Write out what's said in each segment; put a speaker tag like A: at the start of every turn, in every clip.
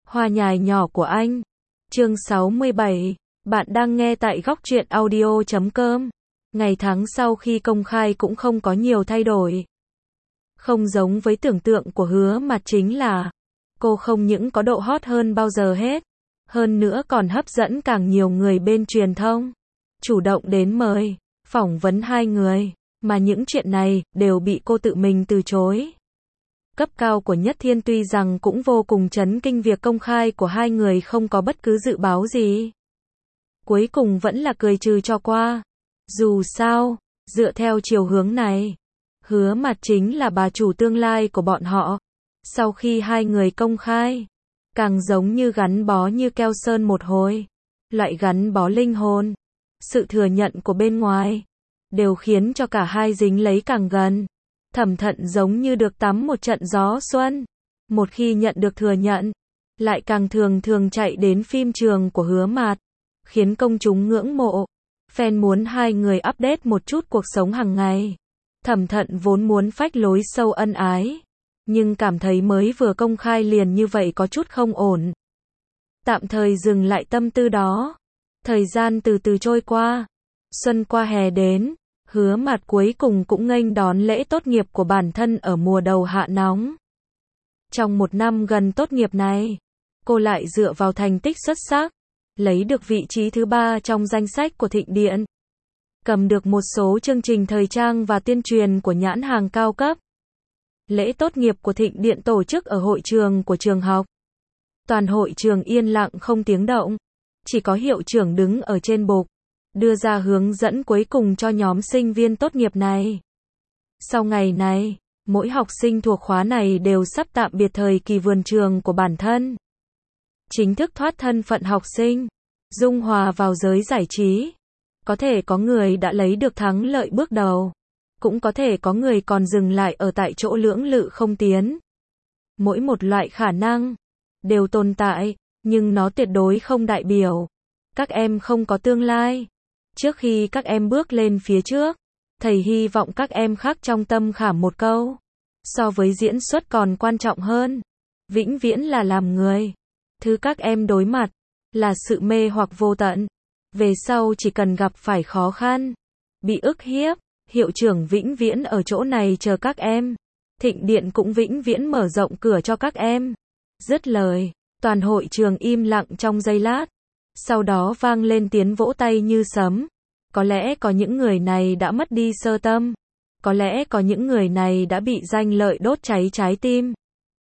A: Hoa nhài nhỏ của anh. Chương 67. Bạn đang nghe tại Góc Truyện Audio.com. Ngày tháng sau khi công khai cũng không có nhiều thay đổi. Không giống với tưởng tượng của Hứa Mạt chính là cô không những có độ hot hơn bao giờ hết, hơn nữa còn hấp dẫn càng nhiều người bên truyền thông, chủ động đến mời, phỏng vấn hai người, mà những chuyện này đều bị cô tự mình từ chối. Cấp cao của Nhất Thiên tuy rằng cũng vô cùng chấn kinh việc công khai của hai người không có bất cứ dự báo gì. Cuối cùng vẫn là cười trừ cho qua. Dù sao, dựa theo chiều hướng này, Hứa Mạt chính là bà chủ tương lai của bọn họ. Sau khi hai người công khai, càng giống như gắn bó như keo sơn một hồi. Loại gắn bó linh hồn, sự thừa nhận của bên ngoài, đều khiến cho cả hai dính lấy càng gần. Thẩm Thận giống như được tắm một trận gió xuân. Một khi nhận được thừa nhận, lại càng thường chạy đến phim trường của Hứa Mạt, khiến công chúng ngưỡng mộ. Fan muốn hai người update một chút cuộc sống hàng ngày. Thẩm Thận vốn muốn phách lối sâu ân ái, nhưng cảm thấy mới vừa công khai liền như vậy có chút không ổn. Tạm thời dừng lại tâm tư đó. Thời gian từ từ trôi qua. Xuân qua hè đến. Hứa Mạt cuối cùng cũng nghênh đón lễ tốt nghiệp của bản thân ở mùa đầu hạ nóng. Trong một năm gần tốt nghiệp này, cô lại dựa vào thành tích xuất sắc, lấy được vị trí thứ 3 trong danh sách của Thịnh Điện. Cầm được một số chương trình thời trang và tuyên truyền của nhãn hàng cao cấp. Lễ tốt nghiệp của Thịnh Điện tổ chức ở hội trường của trường học. Toàn hội trường yên lặng không tiếng động, chỉ có hiệu trưởng đứng ở trên bục, đưa ra hướng dẫn cuối cùng cho nhóm sinh viên tốt nghiệp này. Sau ngày này, mỗi học sinh thuộc khóa này đều sắp tạm biệt thời kỳ vườn trường của bản thân. Chính thức thoát thân phận học sinh, dung hòa vào giới giải trí. Có thể có người đã lấy được thắng lợi bước đầu, cũng có thể có người còn dừng lại ở tại chỗ lưỡng lự không tiến. Mỗi một loại khả năng đều tồn tại, nhưng nó tuyệt đối không đại biểu các em không có tương lai. Trước khi các em bước lên phía trước, thầy hy vọng các em khắc trong tâm khảm một câu. So với diễn xuất còn quan trọng hơn, vĩnh viễn là làm người. Thứ các em đối mặt là sự mê hoặc vô tận. Về sau chỉ cần gặp phải khó khăn, bị ức hiếp, hiệu trưởng vĩnh viễn ở chỗ này chờ các em. Thịnh Điện cũng vĩnh viễn mở rộng cửa cho các em. Dứt lời, toàn hội trường im lặng trong giây lát. Sau đó vang lên tiếng vỗ tay như sấm. Có lẽ có những người này đã mất đi sơ tâm. Có lẽ có những người này đã bị danh lợi đốt cháy trái tim,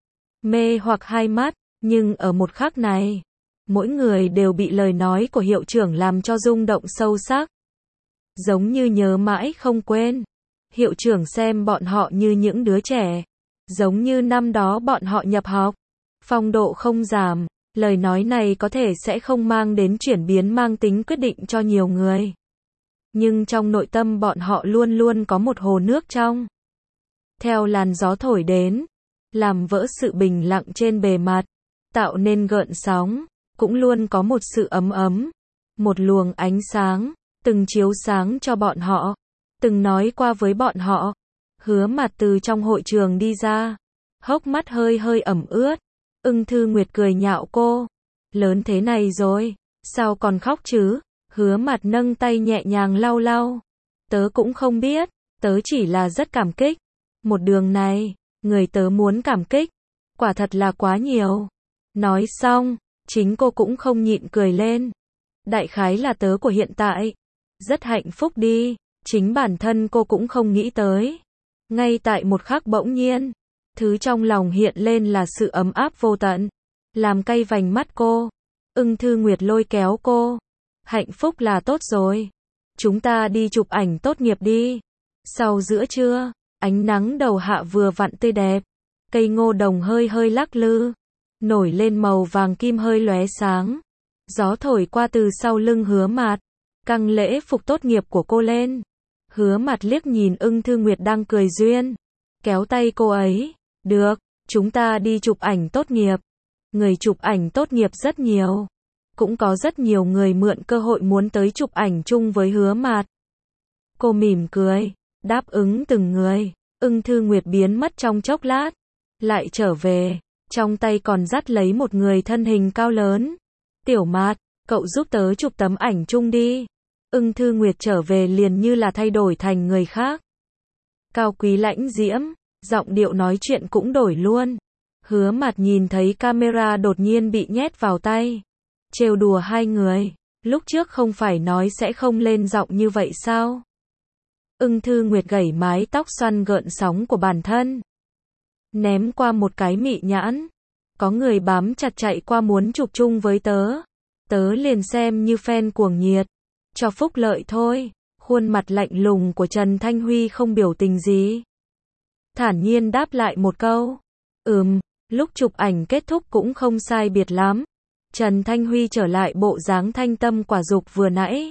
A: mê hoặc hai mắt. Nhưng ở một khắc này, mỗi người đều bị lời nói của hiệu trưởng làm cho rung động sâu sắc. Giống như nhớ mãi không quên. Hiệu trưởng xem bọn họ như những đứa trẻ. Giống như năm đó bọn họ nhập học. Phong độ không giảm. Lời nói này có thể sẽ không mang đến chuyển biến mang tính quyết định cho nhiều người. Nhưng trong nội tâm bọn họ luôn luôn có một hồ nước trong. Theo làn gió thổi đến, làm vỡ sự bình lặng trên bề mặt, tạo nên gợn sóng, cũng luôn có một sự ấm ấm, một luồng ánh sáng, từng chiếu sáng cho bọn họ, từng nói qua với bọn họ. Hứa Mạt từ trong hội trường đi ra, hốc mắt hơi ẩm ướt. Ưng Thư Nguyệt cười nhạo cô, lớn thế này rồi, sao còn khóc chứ? Hứa Mạt nâng tay nhẹ nhàng lau lau. Tớ cũng không biết, tớ chỉ là rất cảm kích. Một đường này, người tớ muốn cảm kích, quả thật là quá nhiều. Nói xong, chính cô cũng không nhịn cười lên. Đại khái là tớ của hiện tại. Rất hạnh phúc đi, chính bản thân cô cũng không nghĩ tới. Ngay tại một khắc bỗng nhiên, thứ trong lòng hiện lên là sự ấm áp vô tận, làm cay vành mắt cô. Ưng Thư Nguyệt lôi kéo cô. Hạnh phúc là tốt rồi. Chúng ta đi chụp ảnh tốt nghiệp đi. Sau giữa trưa, ánh nắng đầu hạ vừa vặn tươi đẹp. Cây ngô đồng hơi lắc lư, nổi lên màu vàng kim hơi lóe sáng. Gió thổi qua từ sau lưng Hứa Mạt, căng lễ phục tốt nghiệp của cô lên. Hứa Mạt liếc nhìn Ưng Thư Nguyệt đang cười duyên, kéo tay cô ấy. Được, chúng ta đi chụp ảnh tốt nghiệp. Người chụp ảnh tốt nghiệp rất nhiều. Cũng có rất nhiều người mượn cơ hội muốn tới chụp ảnh chung với Hứa Mạt. Cô mỉm cười, đáp ứng từng người. Ưng Thư Nguyệt biến mất trong chốc lát, lại trở về. Trong tay còn dắt lấy một người thân hình cao lớn. Tiểu Mạt, cậu giúp tớ chụp tấm ảnh chung đi. Ưng Thư Nguyệt trở về liền như là thay đổi thành người khác. Cao quý lãnh diễm, giọng điệu nói chuyện cũng đổi luôn. Hứa Mạt nhìn thấy camera đột nhiên bị nhét vào tay. Trêu đùa hai người, lúc trước không phải nói sẽ không lên giọng như vậy sao? Ưng Thư Nguyệt gẩy mái tóc xoăn gợn sóng của bản thân. Ném qua một cái mị nhãn. Có người bám chặt chạy qua muốn chụp chung với tớ. Tớ liền xem như fan cuồng nhiệt. Cho phúc lợi thôi. Khuôn mặt lạnh lùng của Trần Thanh Huy không biểu tình gì. Thản nhiên đáp lại một câu. Lúc chụp ảnh kết thúc cũng không sai biệt lắm. Trần Thanh Huy trở lại bộ dáng thanh tâm quả dục vừa nãy.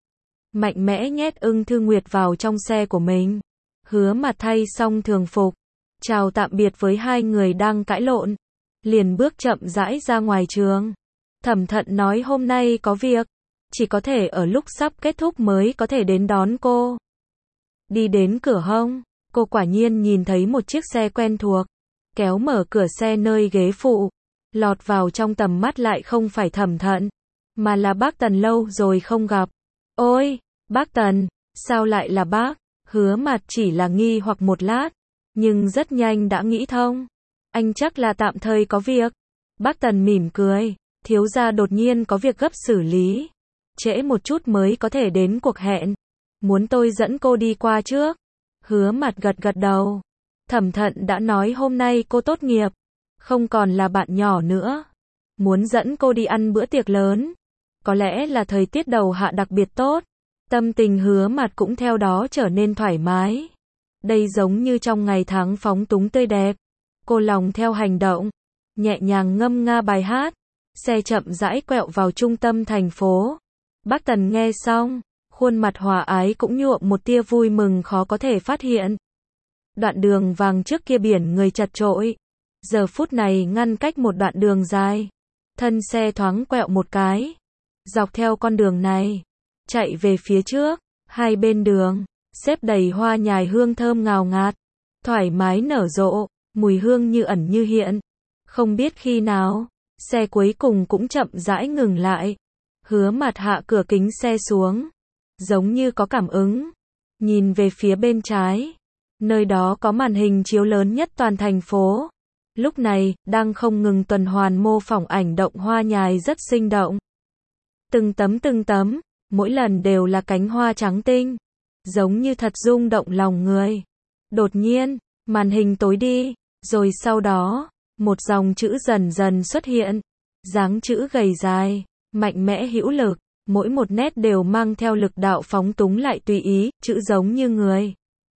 A: Mạnh mẽ nhét Ưng Thư Nguyệt vào trong xe của mình. Hứa Mặt thay xong thường phục. Chào tạm biệt với hai người đang cãi lộn. Liền bước chậm rãi ra ngoài trường. Thẩm Thận nói hôm nay có việc. Chỉ có thể ở lúc sắp kết thúc mới có thể đến đón cô. Đi đến cửa hông. Cô quả nhiên nhìn thấy một chiếc xe quen thuộc. Kéo mở cửa xe nơi ghế phụ. Lọt vào trong tầm mắt lại không phải Thẩm Thận. Mà là bác Tần lâu rồi không gặp. Ôi, bác Tần, sao lại là bác? Hứa Mặt chỉ là nghi hoặc một lát. Nhưng rất nhanh đã nghĩ thông. Anh chắc là tạm thời có việc. Bác Tần mỉm cười. Thiếu gia đột nhiên có việc gấp xử lý. Trễ một chút mới có thể đến cuộc hẹn. Muốn tôi dẫn cô đi qua trước. Hứa Mặt gật gật đầu. Thẩm Thận đã nói hôm nay cô tốt nghiệp. Không còn là bạn nhỏ nữa. Muốn dẫn cô đi ăn bữa tiệc lớn. Có lẽ là thời tiết đầu hạ đặc biệt tốt. Tâm tình Hứa Mặt cũng theo đó trở nên thoải mái. Đây giống như trong ngày tháng phóng túng tươi đẹp. Cô lòng theo hành động. Nhẹ nhàng ngâm nga bài hát. Xe chậm rãi quẹo vào trung tâm thành phố. Bác Tần nghe xong. Khuôn mặt hòa ái cũng nhuộm một tia vui mừng khó có thể phát hiện. Đoạn đường vàng trước kia biển người chật chội. Giờ phút này ngăn cách một đoạn đường dài. Thân xe thoáng quẹo một cái. Dọc theo con đường này. Chạy về phía trước. Hai bên đường. Xếp đầy hoa nhài hương thơm ngào ngạt. Thoải mái nở rộ. Mùi hương như ẩn như hiện. Không biết khi nào. Xe cuối cùng cũng chậm rãi ngừng lại. Hứa Mặt hạ cửa kính xe xuống. Giống như có cảm ứng. Nhìn về phía bên trái. Nơi đó có màn hình chiếu lớn nhất toàn thành phố. Lúc này, đang không ngừng tuần hoàn mô phỏng ảnh động hoa nhài rất sinh động. Từng tấm, mỗi lần đều là cánh hoa trắng tinh. Giống như thật rung động lòng người. Đột nhiên, màn hình tối đi. Rồi sau đó, một dòng chữ dần dần xuất hiện. Dáng chữ gầy dài, mạnh mẽ hữu lực. Mỗi một nét đều mang theo lực đạo phóng túng lại tùy ý, chữ giống như người.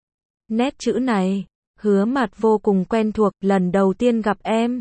A: Nét chữ này, Hứa Mặt vô cùng quen thuộc, lần đầu tiên gặp em.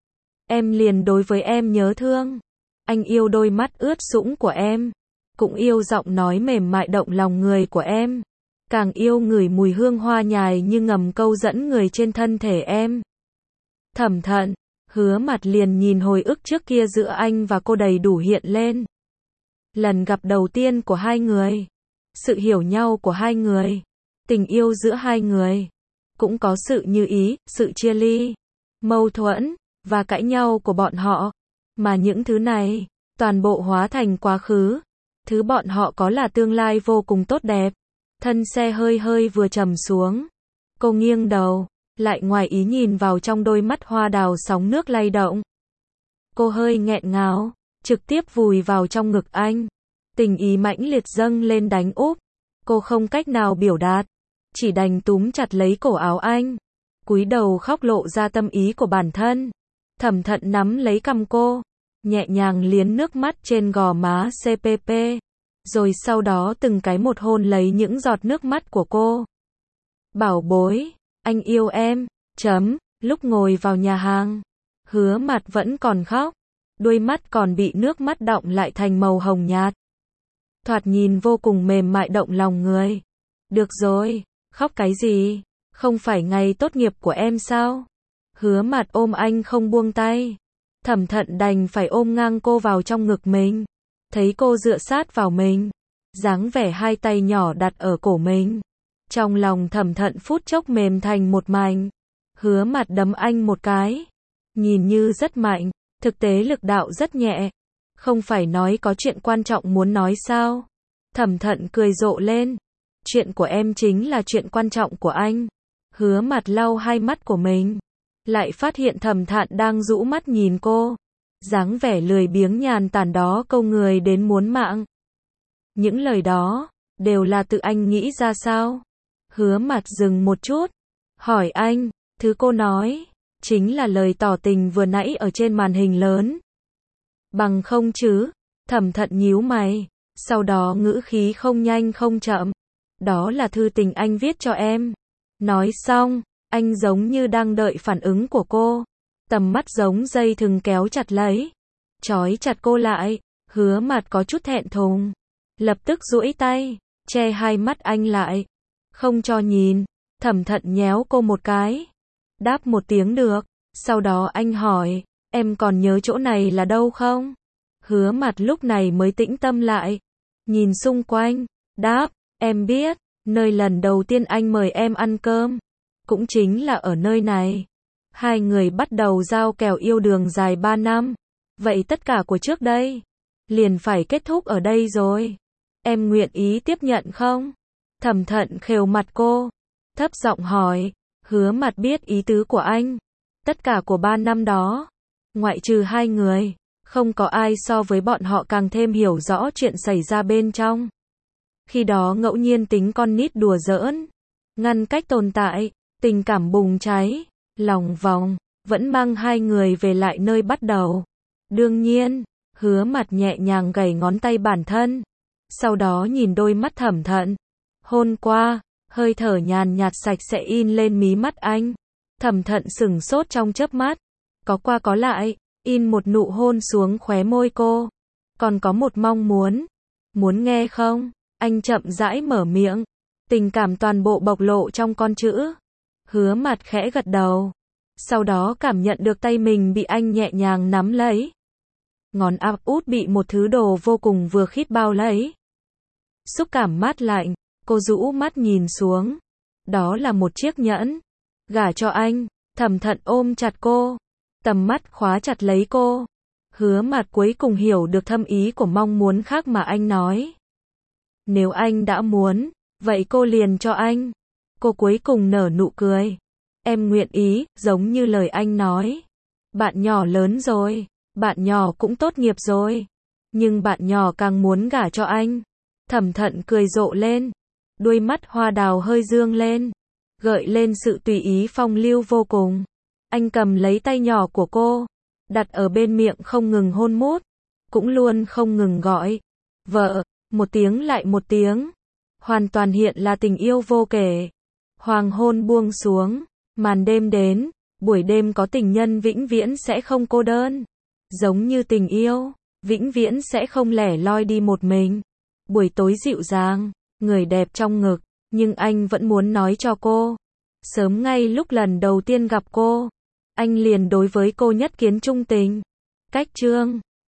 A: Em liền đối với em nhớ thương. Anh yêu đôi mắt ướt sũng của em. Cũng yêu giọng nói mềm mại động lòng người của em. Càng yêu ngửi mùi hương hoa nhài như ngầm câu dẫn người trên thân thể em. Thẩm Thận, Hứa Mặt liền nhìn hồi ức trước kia giữa anh và cô đầy đủ hiện lên. Lần gặp đầu tiên của hai người. Sự hiểu nhau của hai người. Tình yêu giữa hai người. Cũng có sự như ý, sự chia ly, mâu thuẫn, và cãi nhau của bọn họ. Mà những thứ này, toàn bộ hóa thành quá khứ. Thứ bọn họ có là tương lai vô cùng tốt đẹp. Thân xe hơi hơi vừa trầm xuống. Cô nghiêng đầu, lại ngoài ý nhìn vào trong đôi mắt hoa đào sóng nước lay động. Cô hơi nghẹn ngào, trực tiếp vùi vào trong ngực anh. Tình ý mãnh liệt dâng lên đánh úp. Cô không cách nào biểu đạt. Chỉ đành túm chặt lấy cổ áo anh. Cúi đầu khóc lộ ra tâm ý của bản thân. Thẩm Thận nắm lấy cằm cô. Nhẹ nhàng liếm nước mắt trên gò má CPP. Rồi sau đó từng cái một hôn lấy những giọt nước mắt của cô. Bảo bối, anh yêu em. Lúc ngồi vào nhà hàng. Hứa Mặt vẫn còn khóc. Đôi mắt còn bị nước mắt đọng lại thành màu hồng nhạt. Thoạt nhìn vô cùng mềm mại động lòng người. Được rồi, khóc cái gì? Không phải ngày tốt nghiệp của em sao? Hứa Mặt ôm anh không buông tay. Thẩm Thận đành phải ôm ngang cô vào trong ngực mình. Thấy cô dựa sát vào mình. Dáng vẻ hai tay nhỏ đặt ở cổ mình. Trong lòng Thẩm Thận phút chốc mềm thành một mảnh. Hứa Mặt đấm anh một cái. nhìn như rất mạnh, thực tế lực đạo rất nhẹ. Không phải nói có chuyện quan trọng muốn nói sao? Thẩm Thận cười rộ lên. Chuyện của em chính là chuyện quan trọng của anh. Hứa Mặt lau hai mắt của mình, lại phát hiện Thẩm Thận đang rũ mắt nhìn cô. Dáng vẻ lười biếng nhàn tản đó câu người đến muốn mạng. Những lời đó, đều là tự anh nghĩ ra sao? Hứa Mặt dừng một chút, hỏi anh, thứ cô nói, chính là lời tỏ tình vừa nãy ở trên màn hình lớn. Bằng không chứ? Thẩm Thận nhíu mày, sau đó ngữ khí không nhanh không chậm. Đó là thư tình anh viết cho em. Nói xong, anh giống như đang đợi phản ứng của cô. Tầm mắt giống dây thừng kéo chặt lấy, trói chặt cô lại. Hứa Mặt có chút thẹn thùng, lập tức duỗi tay, che hai mắt anh lại, không cho nhìn. Thẩm Thận nhéo cô một cái, đáp một tiếng được. Sau đó anh hỏi, em còn nhớ chỗ này là đâu không? Hứa Mặt lúc này mới tĩnh tâm lại, nhìn xung quanh, đáp, em biết, nơi lần đầu tiên anh mời em ăn cơm, cũng chính là ở nơi này. Hai người bắt đầu giao kèo yêu đương dài 3 năm. Vậy tất cả của trước đây, liền phải kết thúc ở đây rồi. Em nguyện ý tiếp nhận không? Thẩm Thận khều mặt cô, thấp giọng hỏi. Hứa Mặt biết ý tứ của anh. Tất cả của 3 năm đó, ngoại trừ hai người, không có ai so với bọn họ càng thêm hiểu rõ chuyện xảy ra bên trong. Khi đó ngẫu nhiên tính con nít đùa giỡn, ngăn cách tồn tại, tình cảm bùng cháy, lòng vòng, vẫn mang hai người về lại nơi bắt đầu. Đương nhiên, Hứa Mặt nhẹ nhàng gảy ngón tay bản thân, sau đó nhìn đôi mắt Thẩm Thận. Hôn qua, hơi thở nhàn nhạt sạch sẽ in lên mí mắt anh. Thẩm Thận sửng sốt trong chớp mắt, có qua có lại, in một nụ hôn xuống khóe môi cô. Còn có một mong muốn. Muốn nghe không? Anh chậm rãi mở miệng, tình cảm toàn bộ bộc lộ trong con chữ. Hứa Mặt khẽ gật đầu, sau đó cảm nhận được tay mình bị anh nhẹ nhàng nắm lấy. Ngón áp út bị một thứ đồ vô cùng vừa khít bao lấy. Xúc cảm mát lạnh, cô rũ mắt nhìn xuống. Đó là một chiếc nhẫn. Gả cho anh. Thẩm Thận ôm chặt cô, tầm mắt khóa chặt lấy cô. Hứa Mặt cuối cùng hiểu được thâm ý của mong muốn khác mà anh nói. Nếu anh đã muốn, vậy cô liền cho anh. Cô cuối cùng nở nụ cười. Em nguyện ý, giống như lời anh nói. Bạn nhỏ lớn rồi, bạn nhỏ cũng tốt nghiệp rồi, nhưng bạn nhỏ càng muốn gả cho anh. Thẩm Thận cười rộ lên, đôi mắt hoa đào hơi dương lên, gợi lên sự tùy ý phong lưu vô cùng. Anh cầm lấy tay nhỏ của cô, đặt ở bên miệng không ngừng hôn mút, cũng luôn không ngừng gọi vợ, một tiếng lại một tiếng. Hoàn toàn hiện là tình yêu vô kể. Hoàng hôn buông xuống, màn đêm đến, buổi đêm có tình nhân vĩnh viễn sẽ không cô đơn. Giống như tình yêu, vĩnh viễn sẽ không lẻ loi đi một mình. Buổi tối dịu dàng, người đẹp trong ngực, nhưng anh vẫn muốn nói cho cô. Sớm ngay lúc lần đầu tiên gặp cô, anh liền đối với cô nhất kiến trung tình. Cách chương